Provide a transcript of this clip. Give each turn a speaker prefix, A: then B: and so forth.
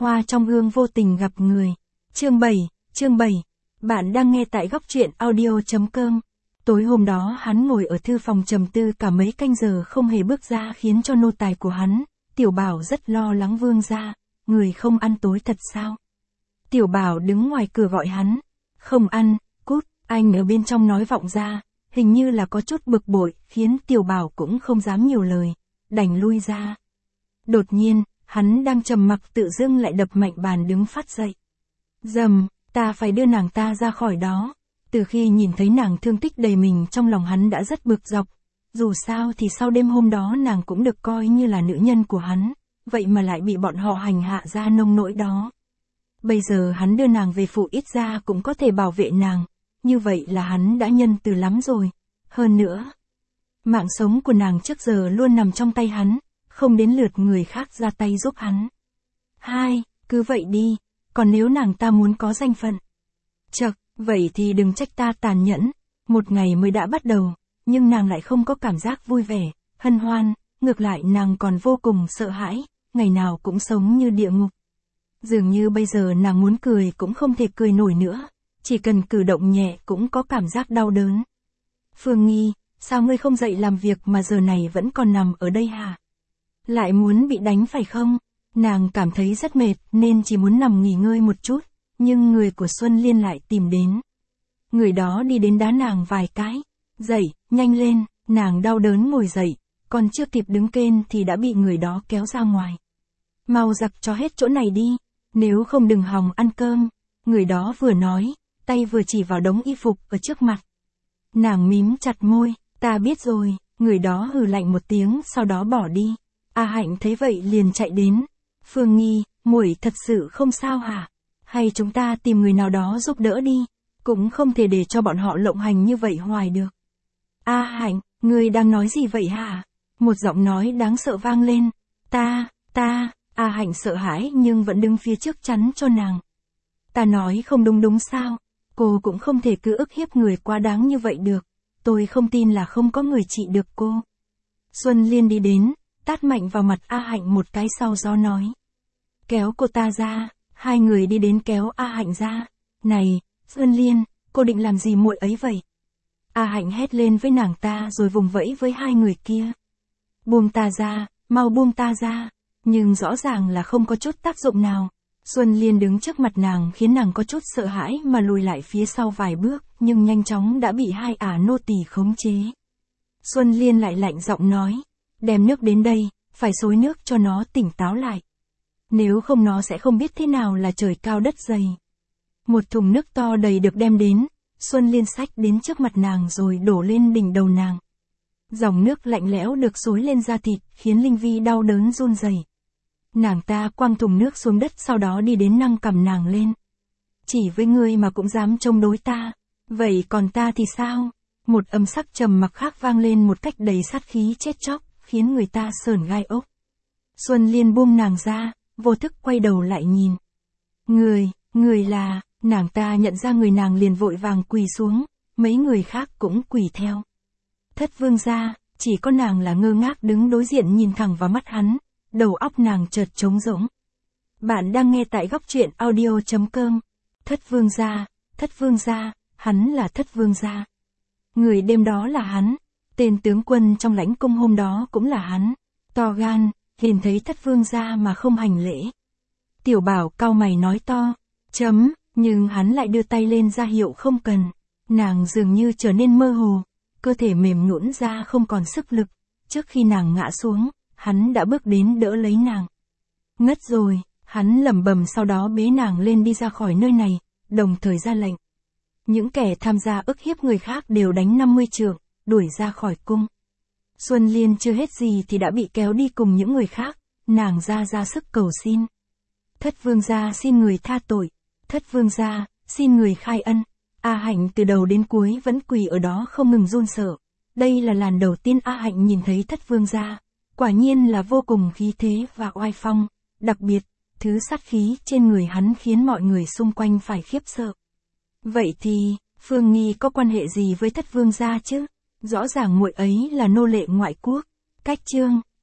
A: Hoa trong gương vô tình gặp người. Chương 7. Bạn đang nghe tại góc truyện audio.com. Tối hôm đó hắn ngồi ở thư phòng trầm tư cả mấy canh giờ không hề bước ra, khiến cho nô tài của hắn, Tiểu Bảo rất lo lắng. Vương gia, người không ăn tối thật sao? Tiểu Bảo đứng ngoài cửa gọi hắn. Không ăn, cút, anh ở bên trong nói vọng ra, hình như là có chút bực bội, khiến Tiểu Bảo cũng không dám nhiều lời, đành lui ra. Đột nhiên, hắn đang trầm mặc tự dưng lại đập mạnh bàn đứng phát dậy. Dầm, ta phải đưa nàng ta ra khỏi đó. Từ khi nhìn thấy nàng thương tích đầy mình, trong lòng hắn đã rất bực dọc. Dù sao thì sau đêm hôm đó nàng cũng được coi như là nữ nhân của hắn, vậy mà lại bị bọn họ hành hạ ra nông nỗi đó. Bây giờ hắn đưa nàng về phủ ít ra cũng có thể bảo vệ nàng, như vậy là hắn đã nhân từ lắm rồi. Hơn nữa, mạng sống của nàng trước giờ luôn nằm trong tay hắn, không đến lượt người khác ra tay giúp hắn. Cứ vậy đi, còn nếu nàng ta muốn có danh phận, chậc, vậy thì đừng trách ta tàn nhẫn. Một ngày mới đã bắt đầu, nhưng nàng lại không có cảm giác vui vẻ, hân hoan, ngược lại nàng còn vô cùng sợ hãi, ngày nào cũng sống như địa ngục. Dường như bây giờ nàng muốn cười cũng không thể cười nổi nữa, chỉ cần cử động nhẹ cũng có cảm giác đau đớn. Phương Nghi, sao ngươi không dậy làm việc mà giờ này vẫn còn nằm ở đây hả? Lại muốn bị đánh phải không? Nàng cảm thấy rất mệt nên chỉ muốn nằm nghỉ ngơi một chút, nhưng người của Xuân Liên lại tìm đến. Người đó đi đến đá nàng vài cái. Dậy, nhanh lên, nàng đau đớn ngồi dậy, còn chưa kịp đứng kên thì đã bị người đó kéo ra ngoài. Mau giặt cho hết chỗ này đi, nếu không đừng hòng ăn cơm. Người đó vừa nói, tay vừa chỉ vào đống y phục ở trước mặt. Nàng mím chặt môi, ta biết rồi. Người đó hừ lạnh một tiếng sau đó bỏ đi. A Hạnh thấy vậy liền chạy đến. Phương Nghi, muội thật sự không sao hả? Hay chúng ta tìm người nào đó giúp đỡ đi, cũng không thể để cho bọn họ lộng hành như vậy hoài được. A Hạnh, ngươi đang nói gì vậy hả? Một giọng nói đáng sợ vang lên. A Hạnh sợ hãi nhưng vẫn đứng phía trước chắn cho nàng. Ta nói không đúng sao? Cô cũng không thể cứ ức hiếp người quá đáng như vậy được. Tôi không tin là không có người trị được cô. Xuân Liên đi đến, tát mạnh vào mặt A Hạnh một cái sau đó nói. Kéo cô ta ra. Hai người đi đến kéo A Hạnh ra. Này, Xuân Liên, cô định làm gì muội ấy vậy? A Hạnh hét lên với nàng ta rồi vùng vẫy với hai người kia. Buông ta ra, mau buông ta ra. Nhưng rõ ràng là không có chút tác dụng nào. Xuân Liên đứng trước mặt nàng khiến nàng có chút sợ hãi mà lùi lại phía sau vài bước, nhưng nhanh chóng đã bị hai ả nô tỳ khống chế. Xuân Liên lại lạnh giọng nói, đem nước đến đây, phải xối nước cho nó tỉnh táo lại. Nếu không nó sẽ không biết thế nào là trời cao đất dày. Một thùng nước to đầy được đem đến, Xuân Liên xách đến trước mặt nàng rồi đổ lên đỉnh đầu nàng. Dòng nước lạnh lẽo được xối lên da thịt, khiến Linh Vi đau đớn run rẩy. Nàng ta quăng thùng nước xuống đất sau đó đi đến nâng cằm nàng lên. Chỉ với ngươi mà cũng dám chống đối ta, vậy còn ta thì sao? Một âm sắc trầm mặc khác vang lên một cách đầy sát khí chết chóc, khiến người ta sởn gai ốc. Xuân Liên buông nàng ra, vô thức quay đầu lại nhìn. Người là, nàng ta nhận ra người nàng liền vội vàng quỳ xuống, mấy người khác cũng quỳ theo. Thất vương gia, chỉ có nàng là ngơ ngác đứng đối diện nhìn thẳng vào mắt hắn, đầu óc nàng chợt trống rỗng. Bạn đang nghe tại góc truyện audio.com. Thất vương gia, hắn là thất vương gia. Người đêm đó là hắn, tên tướng quân trong lãnh cung hôm đó cũng là hắn. To gan, nhìn thấy thất vương gia mà không hành lễ. Tiểu Bảo cau mày nói to, nhưng hắn lại đưa tay lên ra hiệu không cần. Nàng dường như trở nên mơ hồ, cơ thể mềm nhũn ra không còn sức lực. Trước khi nàng ngã xuống, hắn đã bước đến đỡ lấy nàng. Ngất rồi, hắn lẩm bẩm sau đó bế nàng lên đi ra khỏi nơi này, đồng thời ra lệnh. Những kẻ tham gia ức hiếp người khác đều đánh 50 trượng, đuổi ra khỏi cung. Xuân Liên chưa hết gì thì đã bị kéo đi cùng những người khác, nàng ra sức cầu xin. Thất vương gia xin người tha tội, thất vương gia, xin người khai ân. A Hạnh từ đầu đến cuối vẫn quỳ ở đó không ngừng run sợ. Đây là lần đầu tiên A Hạnh nhìn thấy thất vương gia, quả nhiên là vô cùng khí thế và oai phong, đặc biệt, thứ sát khí trên người hắn khiến mọi người xung quanh phải khiếp sợ. Vậy thì, Phương Nghi có quan hệ gì với thất vương gia chứ? Rõ ràng muội ấy là nô lệ ngoại quốc. Cách chương